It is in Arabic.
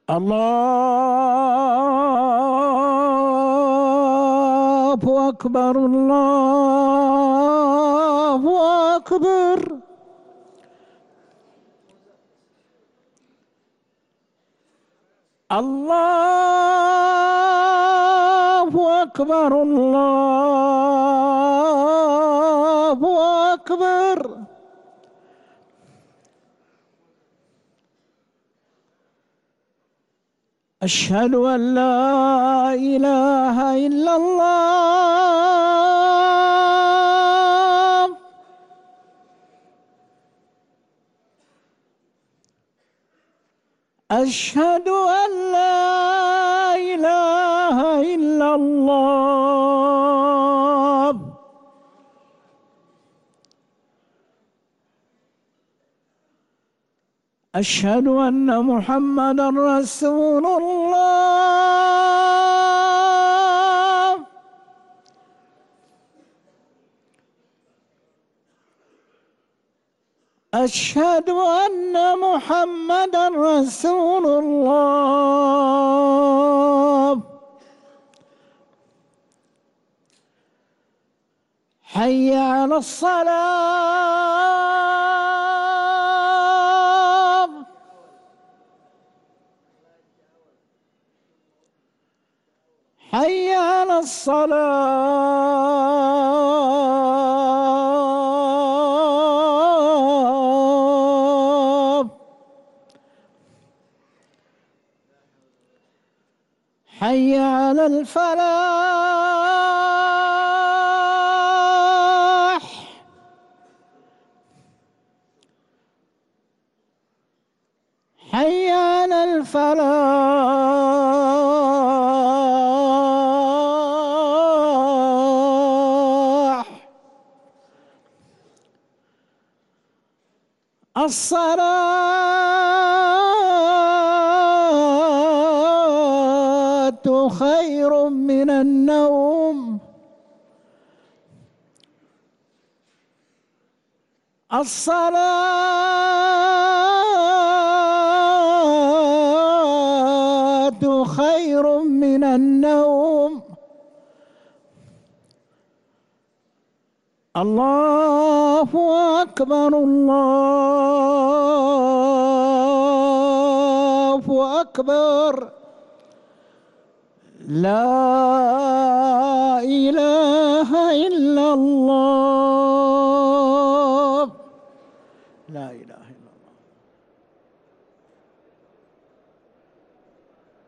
الله أكبر الله أكبر. الله أكبر الله أكبر. أشهد أن لا إله إلا الله. أشهد أن لا إله إلا الله. أشهد أن محمدًا رسول الله. أشهد أن محمدًا رسول الله. حي على الصلاة. حي على الصلاة. حي على الفلاح. حي على الفلاح. الصلاة خير من النوم. الصلاة خير من النوم. الله أكبر الله أكبر. لا إله إلا الله. لا إله إلا الله.